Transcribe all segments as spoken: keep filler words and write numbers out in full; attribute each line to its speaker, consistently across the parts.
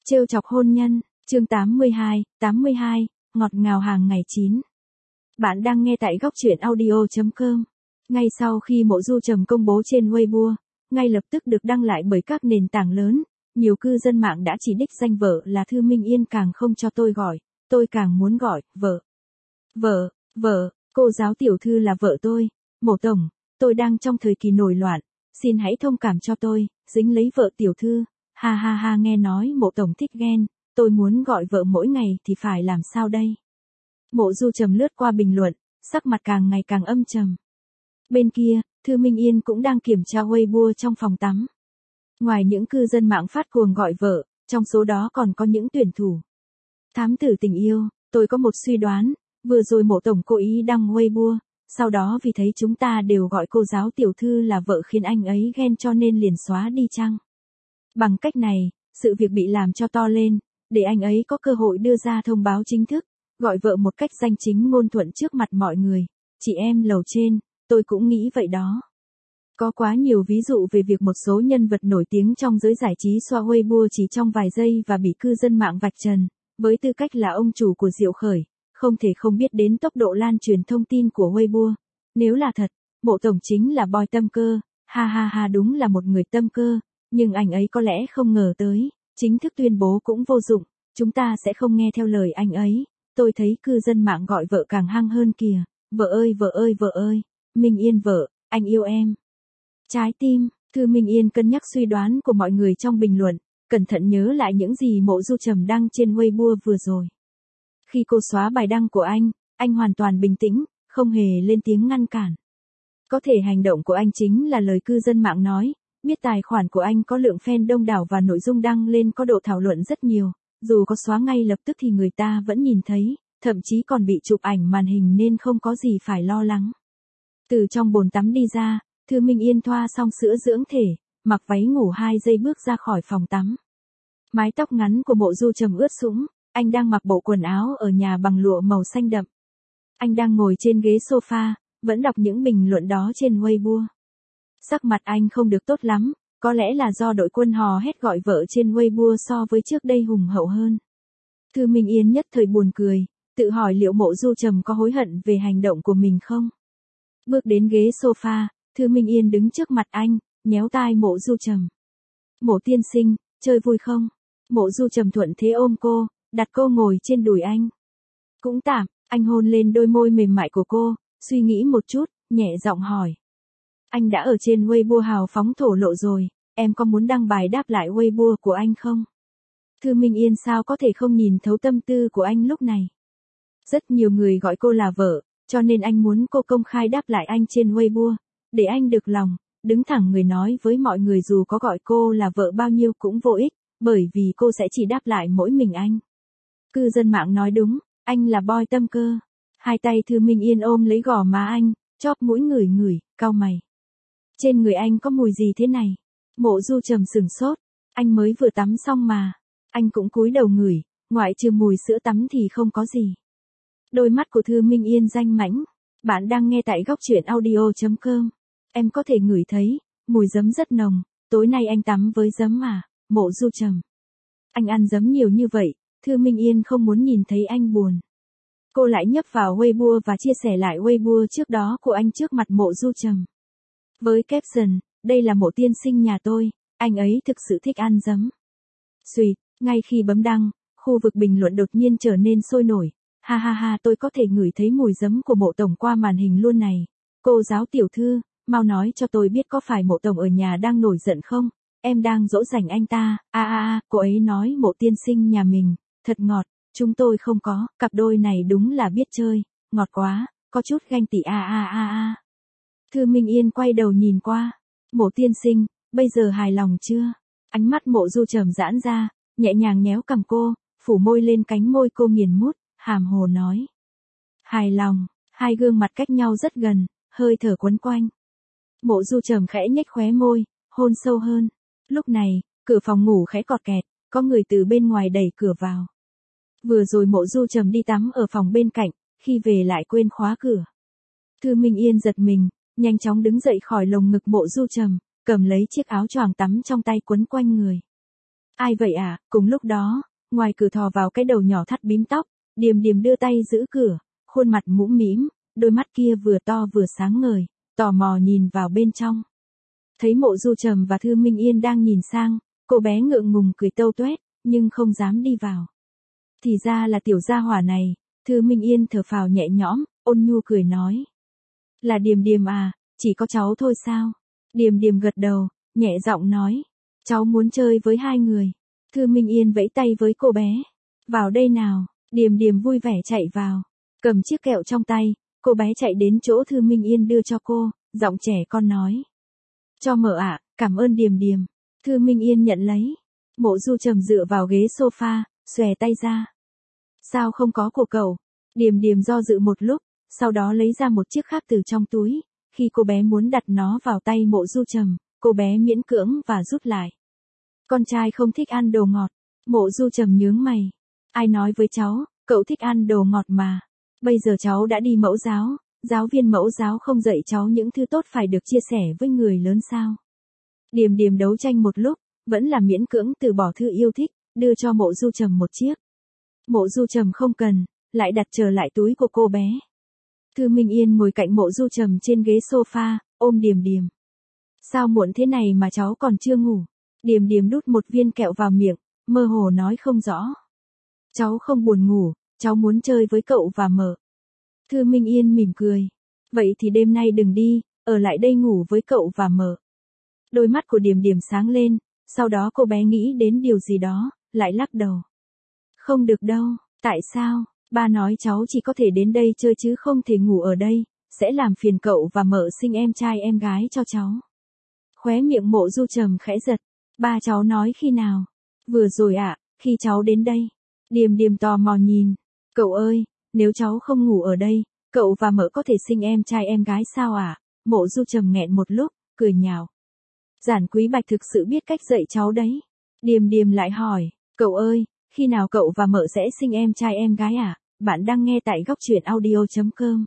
Speaker 1: Trêu chọc hôn nhân, chương tám mươi hai, tám mươi hai, ngọt ngào hàng ngày chín. Bạn đang nghe tại góc truyện audio chấm com. Ngay sau khi Mộ Du Trầm công bố trên Weibo, ngay lập tức được đăng lại bởi các nền tảng lớn, nhiều cư dân mạng đã chỉ đích danh vợ là Thư Minh Yên càng không cho tôi gọi, tôi càng muốn gọi, vợ. Vợ, vợ, cô giáo tiểu thư là vợ tôi, Mộ Tổng, tôi đang trong thời kỳ nổi loạn, xin hãy thông cảm cho tôi, dính lấy vợ tiểu thư. Ha ha ha, nghe nói Mộ Tổng thích ghen, tôi muốn gọi vợ mỗi ngày thì phải làm sao đây? Mộ Du Trầm lướt qua bình luận, sắc mặt càng ngày càng âm trầm. Bên kia, Thư Minh Yên cũng đang kiểm tra Weibo trong phòng tắm. Ngoài những cư dân mạng phát cuồng gọi vợ, trong số đó còn có những tuyển thủ. Thám tử tình yêu, tôi có một suy đoán, vừa rồi Mộ Tổng cố ý đăng Weibo, sau đó vì thấy chúng ta đều gọi cô giáo tiểu thư là vợ khiến anh ấy ghen cho nên liền xóa đi chăng? Bằng cách này, sự việc bị làm cho to lên, để anh ấy có cơ hội đưa ra thông báo chính thức, gọi vợ một cách danh chính ngôn thuận trước mặt mọi người. Chị em lầu trên, tôi cũng nghĩ vậy đó. Có quá nhiều ví dụ về việc một số nhân vật nổi tiếng trong giới giải trí xoa Weibo chỉ trong vài giây và bị cư dân mạng vạch trần. Với tư cách là ông chủ của Diệu Khởi, không thể không biết đến tốc độ lan truyền thông tin của Weibo. Nếu là thật, Mộ Tổng chính là boy tâm cơ, ha ha ha, đúng là một người tâm cơ. Nhưng anh ấy có lẽ không ngờ tới, chính thức tuyên bố cũng vô dụng, chúng ta sẽ không nghe theo lời anh ấy. Tôi thấy cư dân mạng gọi vợ càng hăng hơn kìa, vợ ơi vợ ơi vợ ơi, Minh Yên vợ, anh yêu em. Trái tim, Thư Minh Yên cân nhắc suy đoán của mọi người trong bình luận, cẩn thận nhớ lại những gì Mộ Du Trầm đăng trên Weibo vừa rồi. Khi cô xóa bài đăng của anh, anh hoàn toàn bình tĩnh, không hề lên tiếng ngăn cản. Có thể hành động của anh chính là lời cư dân mạng nói. Biết tài khoản của anh có lượng fan đông đảo và nội dung đăng lên có độ thảo luận rất nhiều, dù có xóa ngay lập tức thì người ta vẫn nhìn thấy, thậm chí còn bị chụp ảnh màn hình nên không có gì phải lo lắng. Từ trong bồn tắm đi ra, Thư Minh Yên thoa xong sữa dưỡng thể, mặc váy ngủ hai giây bước ra khỏi phòng tắm. Mái tóc ngắn của Mộ Du Trầm ướt sũng, anh đang mặc bộ quần áo ở nhà bằng lụa màu xanh đậm. Anh đang ngồi trên ghế sofa, vẫn đọc những bình luận đó trên Weibo. Sắc mặt anh không được tốt lắm, có lẽ là do đội quân hò hét gọi vợ trên Weibo so với trước đây hùng hậu hơn. Thư Minh Yên nhất thời buồn cười, tự hỏi liệu Mộ Du Trầm có hối hận về hành động của mình không? Bước đến ghế sofa, Thư Minh Yên đứng trước mặt anh, nhéo tai Mộ Du Trầm. Mộ tiên sinh, chơi vui không? Mộ Du Trầm thuận thế ôm cô, đặt cô ngồi trên đùi anh. Cũng tạm, anh hôn lên đôi môi mềm mại của cô, suy nghĩ một chút, nhẹ giọng hỏi. Anh đã ở trên Weibo hào phóng thổ lộ rồi, em có muốn đăng bài đáp lại Weibo của anh không? Thư Minh Yên sao có thể không nhìn thấu tâm tư của anh lúc này. Rất nhiều người gọi cô là vợ, cho nên anh muốn cô công khai đáp lại anh trên Weibo, để anh được lòng, đứng thẳng người nói với mọi người dù có gọi cô là vợ bao nhiêu cũng vô ích, bởi vì cô sẽ chỉ đáp lại mỗi mình anh. Cư dân mạng nói đúng, anh là boy tâm cơ. Hai tay Thư Minh Yên ôm lấy gò má anh, chóp mũi ngửi ngửi, cau mày. Trên người anh có mùi gì thế này? Mộ Du Trầm sửng sốt, anh mới vừa tắm xong mà. Anh cũng cúi đầu ngửi, ngoại trừ mùi sữa tắm thì không có gì. Đôi mắt của Thư Minh Yên danh mãnh. Bạn đang nghe tại góc truyện audio chấm com. Em có thể ngửi thấy, mùi giấm rất nồng, tối nay anh tắm với giấm à, Mộ Du Trầm. Anh ăn giấm nhiều như vậy, Thư Minh Yên không muốn nhìn thấy anh buồn. Cô lại nhấp vào Weibo và chia sẻ lại Weibo trước đó của anh trước mặt Mộ Du Trầm. Với caption, đây là Mộ tiên sinh nhà tôi, anh ấy thực sự thích ăn giấm. Xùyt, ngay khi bấm đăng, khu vực bình luận đột nhiên trở nên sôi nổi. Ha ha ha, tôi có thể ngửi thấy mùi giấm của Mộ Tổng qua màn hình luôn này. Cô giáo tiểu thư, mau nói cho tôi biết có phải Mộ Tổng ở nhà đang nổi giận không? Em đang dỗ dành anh ta. A a a, cô ấy nói Mộ tiên sinh nhà mình, thật ngọt, chúng tôi không có, cặp đôi này đúng là biết chơi, ngọt quá, có chút ganh tị a a a a. Thư Minh Yên quay đầu nhìn qua. Mộ tiên sinh, bây giờ hài lòng chưa? Ánh mắt Mộ Du Trầm giãn ra, nhẹ nhàng nhéo cằm cô, phủ môi lên cánh môi cô nghiền mút, hàm hồ nói. Hài lòng, hai gương mặt cách nhau rất gần, hơi thở quấn quanh. Mộ Du Trầm khẽ nhếch khóe môi, hôn sâu hơn. Lúc này, cửa phòng ngủ khẽ cọt kẹt, có người từ bên ngoài đẩy cửa vào. Vừa rồi Mộ Du Trầm đi tắm ở phòng bên cạnh, khi về lại quên khóa cửa. Thư Minh Yên giật mình, nhanh chóng đứng dậy khỏi lồng ngực Mộ Du Trầm, cầm lấy chiếc áo choàng tắm trong tay quấn quanh người. Ai vậy à? Cùng lúc đó, ngoài cửa thò vào cái đầu nhỏ thắt bím tóc, Điềm Điềm đưa tay giữ cửa, khuôn mặt mũm mĩm, đôi mắt kia vừa to vừa sáng ngời, tò mò nhìn vào bên trong. Thấy Mộ Du Trầm và Thư Minh Yên đang nhìn sang, cô bé ngượng ngùng cười tâu tuét, nhưng không dám đi vào. Thì ra là tiểu gia hỏa này. Thư Minh Yên thở phào nhẹ nhõm, ôn nhu cười nói. Là Điềm Điềm à, chỉ có cháu thôi sao? Điềm Điềm gật đầu, nhẹ giọng nói. Cháu muốn chơi với hai người. Thư Minh Yên vẫy tay với cô bé. Vào đây nào. Điềm Điềm vui vẻ chạy vào. Cầm chiếc kẹo trong tay, cô bé chạy đến chỗ Thư Minh Yên đưa cho cô, giọng trẻ con nói. Cho mợ ạ, cảm ơn Điềm Điềm. Thư Minh Yên nhận lấy. Mộ Du Trầm dựa vào ghế sofa, xòe tay ra. Sao không có của cậu? Điềm Điềm do dự một lúc, sau đó lấy ra một chiếc khác từ trong túi. Khi cô bé muốn đặt nó vào tay Mộ Du Trầm, cô bé miễn cưỡng và rút lại. Con trai không thích ăn đồ ngọt. Mộ Du Trầm nhướng mày. Ai nói với cháu, cậu thích ăn đồ ngọt mà. Bây giờ cháu đã đi mẫu giáo, giáo viên mẫu giáo không dạy cháu những thứ tốt phải được chia sẻ với người lớn sao? Điềm Điềm đấu tranh một lúc, vẫn là miễn cưỡng từ bỏ thư yêu thích, đưa cho Mộ Du Trầm một chiếc. Mộ Du Trầm không cần, lại đặt trở lại túi của cô bé. Thư Minh Yên ngồi cạnh Mộ Du Trầm trên ghế sofa, ôm Điềm Điềm. Sao muộn thế này mà cháu còn chưa ngủ? Điềm Điềm đút một viên kẹo vào miệng, mơ hồ nói không rõ. Cháu không buồn ngủ, cháu muốn chơi với cậu và mợ. Thư Minh Yên mỉm cười. Vậy thì đêm nay đừng đi, ở lại đây ngủ với cậu và mợ. Đôi mắt của Điềm Điềm sáng lên, sau đó cô bé nghĩ đến điều gì đó, lại lắc đầu. Không được đâu, tại sao? Ba nói cháu chỉ có thể đến đây chơi chứ không thể ngủ ở đây, sẽ làm phiền cậu và mợ sinh em trai em gái cho cháu. Khóe miệng Mộ Du Trầm khẽ giật. Ba cháu nói khi nào? Vừa rồi ạ, à, khi cháu đến đây. Điềm Điềm tò mò nhìn. Cậu ơi, nếu cháu không ngủ ở đây, cậu và mợ có thể sinh em trai em gái sao ạ? À? Mộ Du Trầm nghẹn một lúc, cười nhạo. Giản Quý Bạch thực sự biết cách dạy cháu đấy. Điềm Điềm lại hỏi, cậu ơi, khi nào cậu và mợ sẽ sinh em trai em gái à? Bạn đang nghe tại góc truyện audio chấm com.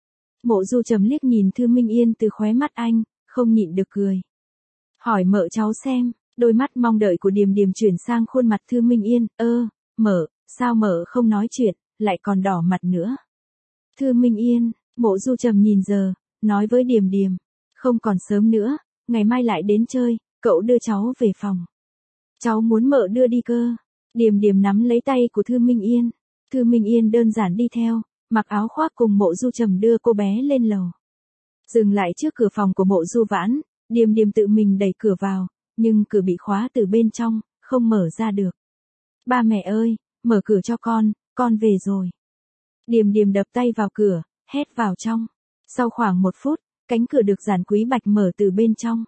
Speaker 1: Mộ Du Trầm liếc nhìn Thư Minh Yên từ khóe mắt anh, không nhịn được cười. Hỏi mợ cháu xem, đôi mắt mong đợi của Điềm Điềm chuyển sang khuôn mặt Thư Minh Yên, ơ, mợ, sao mợ không nói chuyện, lại còn đỏ mặt nữa. Thư Minh Yên, Mộ Du Trầm nhìn giờ, nói với Điềm Điềm, không còn sớm nữa, ngày mai lại đến chơi, cậu đưa cháu về phòng. Cháu muốn mợ đưa đi cơ. Điềm Điềm nắm lấy tay của Thư Minh Yên. Thư Minh Yên đơn giản đi theo, mặc áo khoác cùng Mộ Du Trầm đưa cô bé lên lầu. Dừng lại trước cửa phòng của Mộ Du Vãn, Điềm Điềm tự mình đẩy cửa vào, nhưng cửa bị khóa từ bên trong, không mở ra được. Ba mẹ ơi, mở cửa cho con, con về rồi. Điềm Điềm đập tay vào cửa, hét vào trong. Sau khoảng một phút, cánh cửa được Giản Quý Bạch mở từ bên trong.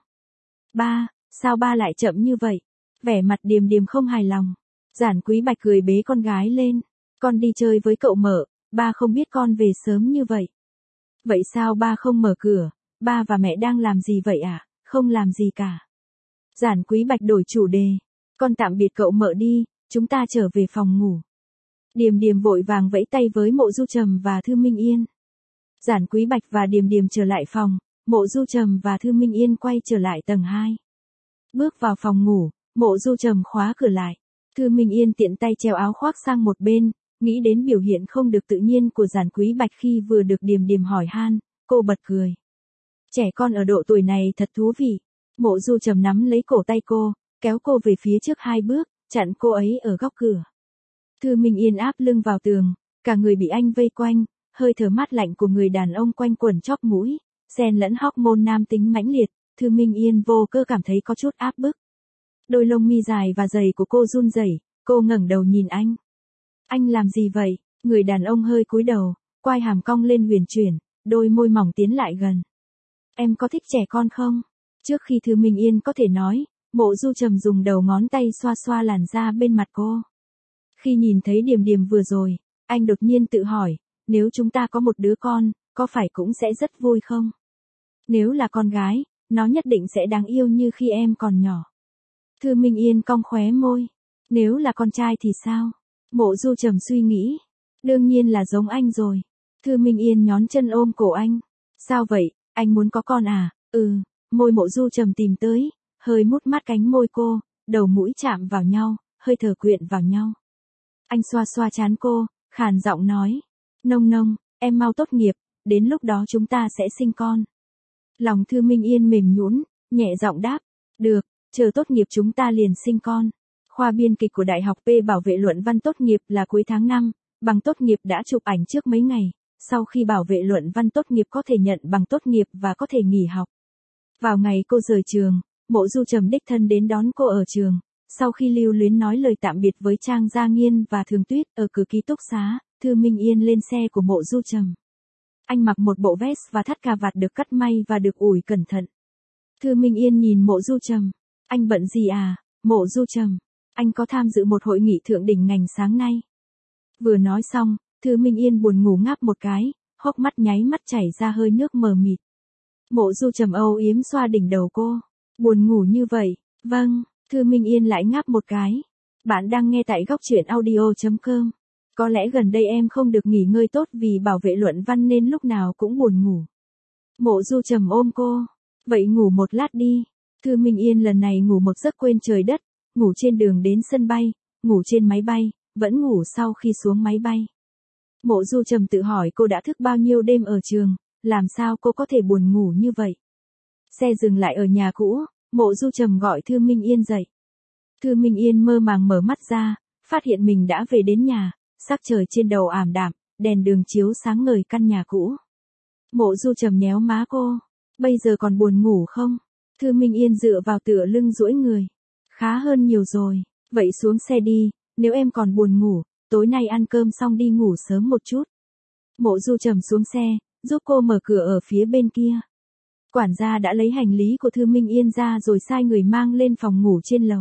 Speaker 1: Ba, sao ba lại chậm như vậy? Vẻ mặt Điềm Điềm không hài lòng. Giản Quý Bạch cười bế con gái lên. Con đi chơi với cậu mợ, ba không biết con về sớm như vậy. Vậy sao ba không mở cửa? Ba và mẹ đang làm gì vậy ạ? À? Không làm gì cả. Giản Quý Bạch đổi chủ đề. Con tạm biệt cậu mợ đi, chúng ta trở về phòng ngủ. Điềm Điềm vội vàng vẫy tay với Mộ Du Trầm và Thư Minh Yên. Giản Quý Bạch và Điềm Điềm trở lại phòng, Mộ Du Trầm và Thư Minh Yên quay trở lại tầng hai. Bước vào phòng ngủ, Mộ Du Trầm khóa cửa lại. Thư Minh Yên tiện tay treo áo khoác sang một bên, nghĩ đến biểu hiện không được tự nhiên của Giản Quý Bạch khi vừa được Điềm Điềm hỏi han, cô bật cười. Trẻ con ở độ tuổi này thật thú vị. Mộ Du Trầm nắm lấy cổ tay cô, kéo cô về phía trước hai bước, chặn cô ấy ở góc cửa. Thư Minh Yên áp lưng vào tường, cả người bị anh vây quanh, hơi thở mát lạnh của người đàn ông quanh quẩn chóp mũi, xen lẫn hormone nam tính mãnh liệt, Thư Minh Yên vô cơ cảm thấy có chút áp bức. Đôi lông mi dài và dày của cô run rẩy, cô ngẩng đầu nhìn anh. Anh làm gì vậy? Người đàn ông hơi cúi đầu, quai hàm cong lên huyền chuyển, đôi môi mỏng tiến lại gần. Em có thích trẻ con không? Trước khi Thư Minh Yên có thể nói, Mộ Du Trầm dùng đầu ngón tay xoa xoa làn da bên mặt cô. Khi nhìn thấy Điềm Điềm vừa rồi, anh đột nhiên tự hỏi, nếu chúng ta có một đứa con, có phải cũng sẽ rất vui không? Nếu là con gái, nó nhất định sẽ đáng yêu như khi em còn nhỏ. Thư Minh Yên cong khóe môi. Nếu là con trai thì sao? Mộ Du Trầm suy nghĩ. Đương nhiên là giống anh rồi. Thư Minh Yên nhón chân ôm cổ anh. Sao vậy, anh muốn có con à? Ừ, môi Mộ Du Trầm tìm tới, hơi mút mát cánh môi cô, đầu mũi chạm vào nhau, hơi thở quyện vào nhau. Anh xoa xoa trán cô, khàn giọng nói. Nông nông, em mau tốt nghiệp, đến lúc đó chúng ta sẽ sinh con. Lòng Thư Minh Yên mềm nhũn, nhẹ giọng đáp. Được, chờ tốt nghiệp chúng ta liền sinh con. Khoa biên kịch của Đại học P bảo vệ luận văn tốt nghiệp là cuối tháng năm, bằng tốt nghiệp đã chụp ảnh trước mấy ngày. Sau khi bảo vệ luận văn tốt nghiệp có thể nhận bằng tốt nghiệp và có thể nghỉ học. Vào ngày cô rời trường, Mộ Du Trầm đích thân đến đón cô ở trường. Sau khi lưu luyến nói lời tạm biệt với Trang Gia Nghiên và Thường Tuyết ở cửa ký túc xá, Thư Minh Yên lên xe của Mộ Du Trầm. Anh mặc một bộ vest và thắt cà vạt được cắt may và được ủi cẩn thận. Thư Minh Yên nhìn Mộ Du Trầm. Anh bận gì à, Mộ Du Trầm? Anh có tham dự một hội nghị thượng đỉnh ngành sáng nay. Vừa nói xong, Thư Minh Yên buồn ngủ ngáp một cái, hốc mắt nháy mắt chảy ra hơi nước mờ mịt. Mộ Du Trầm âu yếm xoa đỉnh đầu cô. Buồn ngủ như vậy, vâng, Thư Minh Yên lại ngáp một cái. Bạn đang nghe tại góc truyện audio chấm com. Có lẽ gần đây em không được nghỉ ngơi tốt vì bảo vệ luận văn nên lúc nào cũng buồn ngủ. Mộ Du Trầm ôm cô. Vậy ngủ một lát đi. Thư Minh Yên lần này ngủ một giấc quên trời đất, ngủ trên đường đến sân bay, ngủ trên máy bay, vẫn ngủ sau khi xuống máy bay. Mộ Du Trầm tự hỏi cô đã thức bao nhiêu đêm ở trường, làm sao cô có thể buồn ngủ như vậy. Xe dừng lại ở nhà cũ, Mộ Du Trầm gọi Thư Minh Yên dậy. Thư Minh Yên mơ màng mở mắt ra, phát hiện mình đã về đến nhà, sắc trời trên đầu ảm đạm, đèn đường chiếu sáng ngời căn nhà cũ. Mộ Du Trầm nhéo má cô. Bây giờ còn buồn ngủ không? Thư Minh Yên dựa vào tựa lưng duỗi người. Khá hơn nhiều rồi, vậy xuống xe đi, nếu em còn buồn ngủ, tối nay ăn cơm xong đi ngủ sớm một chút. Mộ Du Trầm xuống xe, giúp cô mở cửa ở phía bên kia. Quản gia đã lấy hành lý của Thư Minh Yên ra rồi sai người mang lên phòng ngủ trên lầu.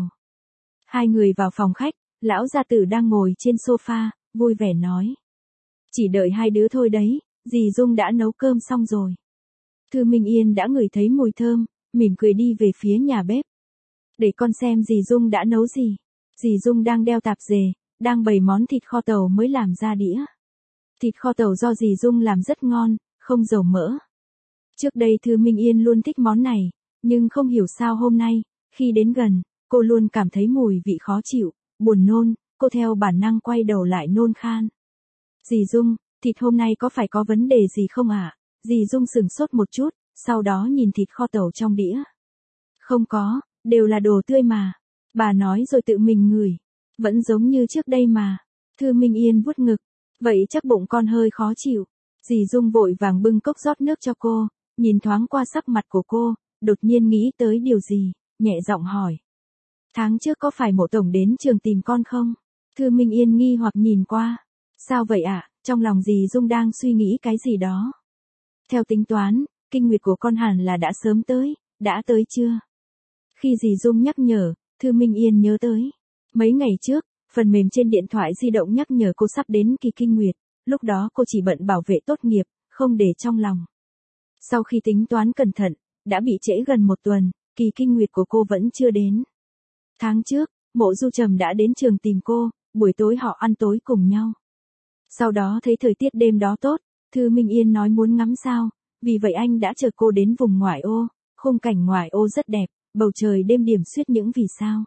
Speaker 1: Hai người vào phòng khách, lão gia tử đang ngồi trên sofa, vui vẻ nói. Chỉ đợi hai đứa thôi đấy, dì Dung đã nấu cơm xong rồi. Thư Minh Yên đã ngửi thấy mùi thơm, mỉm cười đi về phía nhà bếp. Để con xem dì Dung đã nấu gì. Dì Dung đang đeo tạp dề, đang bày món thịt kho tàu mới làm ra đĩa. Thịt kho tàu do dì Dung làm rất ngon, không dầu mỡ. Trước đây Thư Minh Yên luôn thích món này, nhưng không hiểu sao hôm nay, khi đến gần, cô luôn cảm thấy mùi vị khó chịu, buồn nôn, cô theo bản năng quay đầu lại nôn khan. Dì Dung, thịt hôm nay có phải có vấn đề gì không ạ? À? Dì Dung sửng sốt một chút, sau đó nhìn thịt kho tàu trong đĩa. Không có, đều là đồ tươi mà. Bà nói rồi tự mình ngửi. Vẫn giống như trước đây mà. Thư Minh Yên vuốt ngực. Vậy chắc bụng con hơi khó chịu. Dì Dung vội vàng bưng cốc rót nước cho cô, nhìn thoáng qua sắc mặt của cô, đột nhiên nghĩ tới điều gì, nhẹ giọng hỏi. Tháng trước có phải Mộ tổng đến trường tìm con không? Thư Minh Yên nghi hoặc nhìn qua. Sao vậy ạ? À? Trong lòng dì Dung đang suy nghĩ cái gì đó. Theo tính toán, kinh nguyệt của con hẳn là đã sớm tới, đã tới chưa? Khi dì Dung nhắc nhở, Thư Minh Yên nhớ tới. Mấy ngày trước, phần mềm trên điện thoại di động nhắc nhở cô sắp đến kỳ kinh nguyệt, lúc đó cô chỉ bận bảo vệ tốt nghiệp, không để trong lòng. Sau khi tính toán cẩn thận, đã bị trễ gần một tuần, kỳ kinh nguyệt của cô vẫn chưa đến. Tháng trước, Mộ Du Trầm đã đến trường tìm cô, buổi tối họ ăn tối cùng nhau. Sau đó thấy thời tiết đêm đó tốt, Thư Minh Yên nói muốn ngắm sao, vì vậy anh đã chở cô đến vùng ngoại ô, khung cảnh ngoại ô rất đẹp, bầu trời đêm điểm xuyết những vì sao.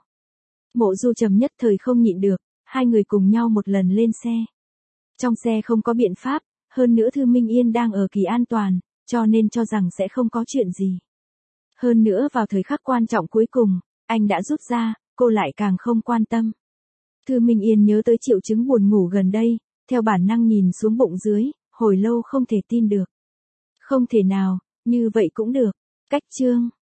Speaker 1: Mộ Du Trầm nhất thời không nhịn được, hai người cùng nhau một lần lên xe. Trong xe không có biện pháp, hơn nữa Thư Minh Yên đang ở kỳ an toàn, cho nên cho rằng sẽ không có chuyện gì. Hơn nữa vào thời khắc quan trọng cuối cùng, anh đã rút ra, cô lại càng không quan tâm. Thư Minh Yên nhớ tới triệu chứng buồn ngủ gần đây, theo bản năng nhìn xuống bụng dưới, hồi lâu không thể tin được. Không thể nào, như vậy cũng được. Cách chương